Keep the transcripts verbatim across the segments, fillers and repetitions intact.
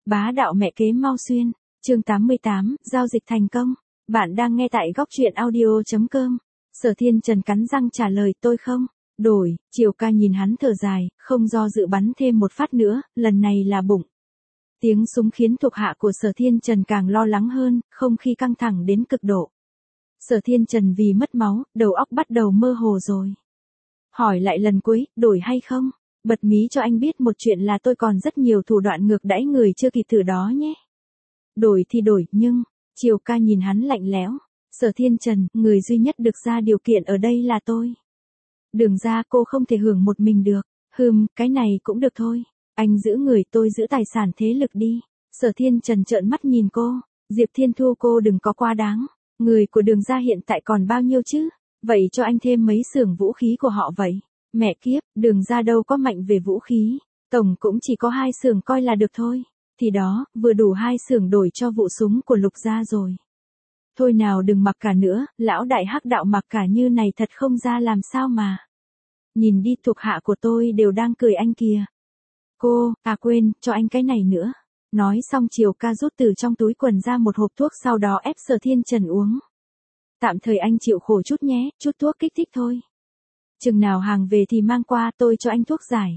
Bá đạo mẹ kế mau xuyên, chương tám mươi tám, giao dịch thành công. Bạn đang nghe tại góc truyện audio.com. Sở Thiên Trần cắn răng trả lời tôi không. Đổi, Triều Ca nhìn hắn thở dài, không do dự bắn thêm một phát nữa, lần này là bụng. Tiếng súng khiến thuộc hạ của Sở Thiên Trần càng lo lắng hơn, không khí căng thẳng đến cực độ. Sở Thiên Trần vì mất máu, đầu óc bắt đầu mơ hồ rồi. Hỏi lại lần cuối, đổi hay không? Bật mí cho anh biết một chuyện là tôi còn rất nhiều thủ đoạn ngược đãi người chưa kịp thử đó nhé. Đổi thì đổi, nhưng, Triều Ca nhìn hắn lạnh lẽo. Sở Thiên Trần, người duy nhất được ra điều kiện ở đây là tôi. Đường ra cô không thể hưởng một mình được. Hừm, cái này cũng được thôi. Anh giữ người, tôi giữ tài sản thế lực đi. Sở Thiên Trần trợn mắt nhìn cô. Diệp Thiên Thu, cô đừng có quá đáng. Người của đường ra hiện tại còn bao nhiêu chứ? Vậy cho anh thêm mấy xưởng vũ khí của họ vậy. Mẹ kiếp, đường ra đâu có mạnh về vũ khí. Tổng cũng chỉ có hai xưởng coi là được thôi. Thì đó, vừa đủ hai xưởng đổi cho vụ súng của Lục gia rồi. Thôi nào đừng mặc cả nữa, lão đại hắc đạo mặc cả như này thật không ra làm sao mà. Nhìn đi, thuộc hạ của tôi đều đang cười anh kìa. Cô, à quên, cho anh cái này nữa. Nói xong Triều Ca rút từ trong túi quần ra một hộp thuốc, sau đó ép Sở Thiên Trần uống. Tạm thời anh chịu khổ chút nhé, chút thuốc kích thích thôi. Chừng nào hàng về thì mang qua, tôi cho anh thuốc giải.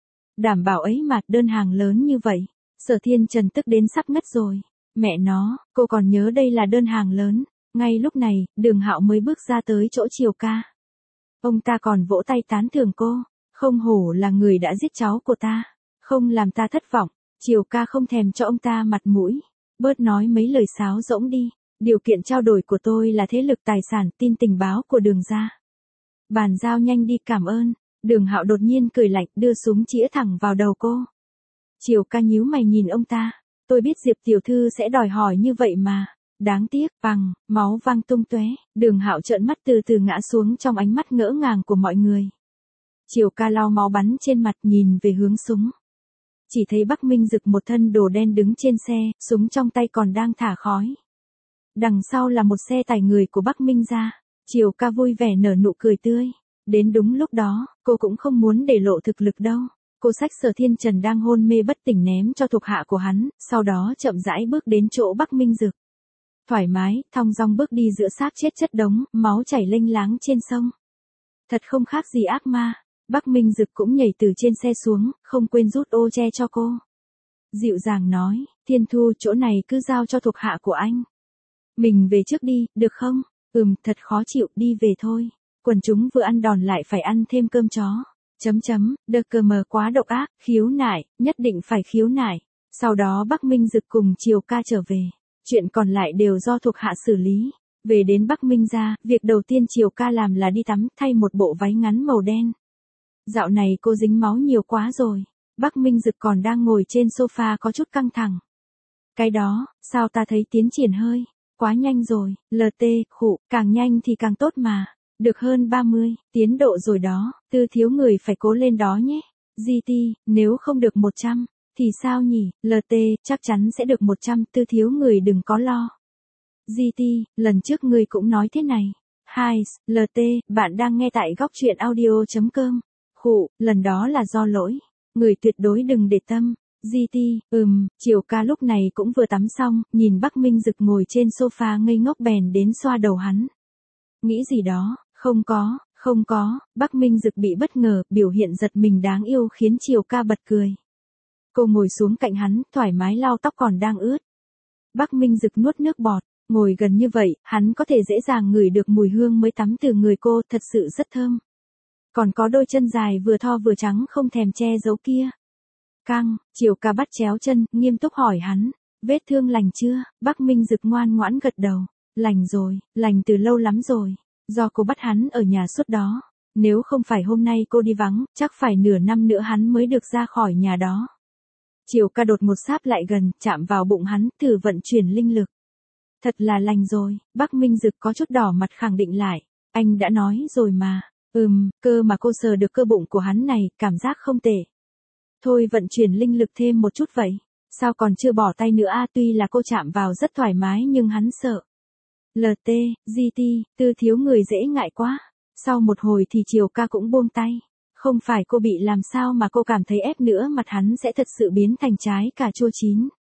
Đảm bảo ấy mà, đơn hàng lớn như vậy. Sở Thiên Trần tức đến sắp ngất rồi. Mẹ nó, cô còn nhớ đây là đơn hàng lớn. Ngay lúc này, Đường Hạo mới bước ra tới chỗ Triều Ca. Ông ta còn vỗ tay tán thưởng cô. Không hổ là người đã giết cháu của ta. Không làm ta thất vọng. Triều Ca không thèm cho ông ta mặt mũi. Bớt nói mấy lời sáo rỗng đi. Điều kiện trao đổi của tôi là thế lực, tài sản, tin tình báo của Đường gia. Bàn giao nhanh đi, cảm ơn. Đường Hạo đột nhiên cười lạnh, đưa súng chĩa thẳng vào đầu cô. Triều Ca nhíu mày nhìn ông ta. Tôi biết Diệp tiểu thư sẽ đòi hỏi như vậy mà. Đáng tiếc, bằng, máu văng tung tóe. Đường Hạo trợn mắt từ từ ngã xuống trong ánh mắt ngỡ ngàng của mọi người. Triều Ca lau máu bắn trên mặt, nhìn về hướng súng. Chỉ thấy Bắc Minh Dực một thân đồ đen đứng trên xe, súng trong tay còn đang thả khói. Đằng sau là một xe tải người của Bắc Minh gia. Triều Ca vui vẻ nở nụ cười tươi. Đến đúng lúc đó, cô cũng không muốn để lộ thực lực đâu. Cô xách Sở Thiên Trần đang hôn mê bất tỉnh ném cho thuộc hạ của hắn, sau đó chậm rãi bước đến chỗ Bắc Minh Dực. Thoải mái, thong dong bước đi giữa xác chết chất đống, máu chảy lênh láng trên sông. Thật không khác gì ác ma. Bắc Minh Dực cũng nhảy từ trên xe xuống, không quên rút ô che cho cô. Dịu dàng nói, Thiên Thu, chỗ này cứ giao cho thuộc hạ của anh. Mình về trước đi, được không? Ừm, thật khó chịu, đi về thôi. Quần chúng vừa ăn đòn lại phải ăn thêm cơm chó. Chấm chấm, đờ cờ mờ quá độc ác, khiếu nại, nhất định phải khiếu nại. Sau đó Bắc Minh Dực cùng Triều Ca trở về. Chuyện còn lại đều do thuộc hạ xử lý. Về đến Bắc Minh gia, việc đầu tiên Triều Ca làm là đi tắm, thay một bộ váy ngắn màu đen. Dạo này cô dính máu nhiều quá rồi. Bắc Minh Dực còn đang ngồi trên sofa có chút căng thẳng. Cái đó, sao ta thấy tiến triển hơi quá nhanh rồi, lờ tê, khụ, càng nhanh thì càng tốt mà. Được hơn ba mươi, tiến độ rồi đó, Tư thiếu người phải cố lên đó nhé. giê tê, nếu không được một trăm, thì sao nhỉ, lờ tê, chắc chắn sẽ được một trăm, Tư thiếu người đừng có lo. giê tê, lần trước người cũng nói thế này. Hai, lờ tê, bạn đang nghe tại góc truyện audio.com. Khụ, lần đó là do lỗi. Người tuyệt đối đừng để tâm. giê tê, ừm, Triều Ca lúc này cũng vừa tắm xong, nhìn Bắc Minh Dực ngồi trên sofa ngây ngốc bèn đến xoa đầu hắn. Nghĩ gì đó, không có, không có, Bắc Minh Dực bị bất ngờ, biểu hiện giật mình đáng yêu khiến Triều Ca bật cười. Cô ngồi xuống cạnh hắn, thoải mái lau tóc còn đang ướt. Bắc Minh Dực nuốt nước bọt, ngồi gần như vậy, hắn có thể dễ dàng ngửi được mùi hương mới tắm từ người cô, thật sự rất thơm. Còn có đôi chân dài vừa thon vừa trắng không thèm che giấu kia. Căng, Triều Ca bắt chéo chân, nghiêm túc hỏi hắn, vết thương lành chưa? Bắc Minh Dực ngoan ngoãn gật đầu, lành rồi, lành từ lâu lắm rồi, do cô bắt hắn ở nhà suốt đó, nếu không phải hôm nay cô đi vắng, chắc phải nửa năm nữa hắn mới được ra khỏi nhà đó. Triều Ca đột một sáp lại gần, chạm vào bụng hắn, thử vận chuyển linh lực. Thật là lành rồi, Bắc Minh Dực có chút đỏ mặt khẳng định lại, anh đã nói rồi mà. Ừm, cơ mà cô sờ được cơ bụng của hắn này, cảm giác không tệ. Thôi vận chuyển linh lực thêm một chút vậy. Sao còn chưa bỏ tay nữa a, tuy là cô chạm vào rất thoải mái nhưng hắn sợ. lờ tê, giê tê, Tư thiếu người dễ ngại quá. Sau một hồi thì Triều Ca cũng buông tay. Không phải cô bị làm sao mà cô cảm thấy ép nữa mặt hắn sẽ thật sự biến thành trái cà chua chín.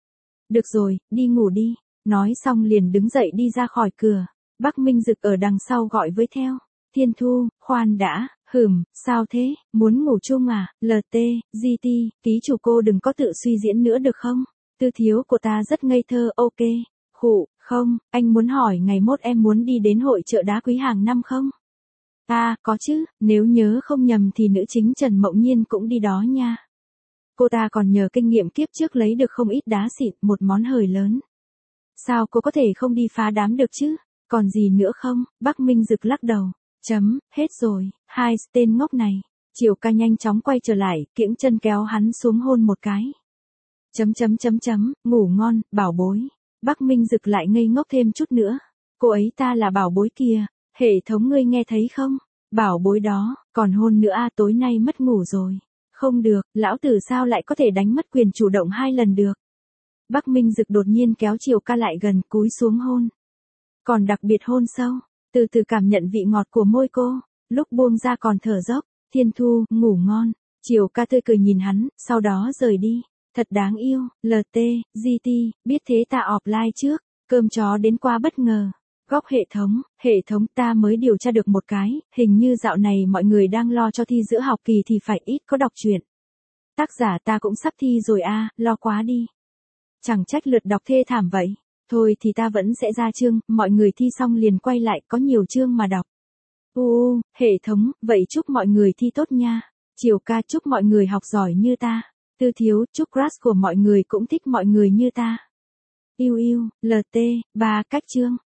Được rồi, đi ngủ đi. Nói xong liền đứng dậy đi ra khỏi cửa. Bắc Minh Dực ở đằng sau gọi với theo. Thiên Thu, khoan đã, hửm, sao thế, muốn ngủ chung à, lờ tê, giê tê, ký chủ cô đừng có tự suy diễn nữa được không? Tư thiếu của ta rất ngây thơ, ok. Khụ, không, anh muốn hỏi ngày mốt em muốn đi đến hội chợ đá quý hàng năm không? À, có chứ, nếu nhớ không nhầm thì nữ chính Trần Mộng Nhiên cũng đi đó nha. Cô ta còn nhờ kinh nghiệm kiếp trước lấy được không ít đá xịn, một món hời lớn. Sao cô có thể không đi phá đám được chứ? Còn gì nữa không? Bắc Minh Dực lắc đầu. Chấm, hết rồi, hai tên ngốc này. Triều Ca nhanh chóng quay trở lại, kiễng chân kéo hắn xuống hôn một cái. Chấm chấm chấm chấm, ngủ ngon, bảo bối. Bắc Minh Dực lại ngây ngốc thêm chút nữa. Cô ấy ta là bảo bối kìa, hệ thống ngươi nghe thấy không? Bảo bối đó, còn hôn nữa à, tối nay mất ngủ rồi. Không được, lão tử sao lại có thể đánh mất quyền chủ động hai lần được? Bắc Minh Dực đột nhiên kéo Triều Ca lại gần, cúi xuống hôn. Còn đặc biệt hôn sâu, từ từ cảm nhận vị ngọt của môi cô, lúc buông ra còn thở dốc. Thiên Thu, ngủ ngon. Triều Ca tươi cười nhìn hắn, sau đó rời đi. Thật đáng yêu, lờ tê, giê tê, biết thế ta offline trước, cơm chó đến quá bất ngờ. Góc hệ thống, hệ thống ta mới điều tra được một cái, hình như dạo này mọi người đang lo cho thi giữa học kỳ thì phải ít có đọc truyện. Tác giả ta cũng sắp thi rồi a, lo quá đi. Chẳng trách lượt đọc thê thảm vậy. Thôi thì ta vẫn sẽ ra chương, mọi người thi xong liền quay lại, có nhiều chương mà đọc. U, hệ thống, vậy chúc mọi người thi tốt nha. Triều Ca chúc mọi người học giỏi như ta. Tư thiếu, chúc crush của mọi người cũng thích mọi người như ta. Yêu yêu, lờ tê, ba cách chương.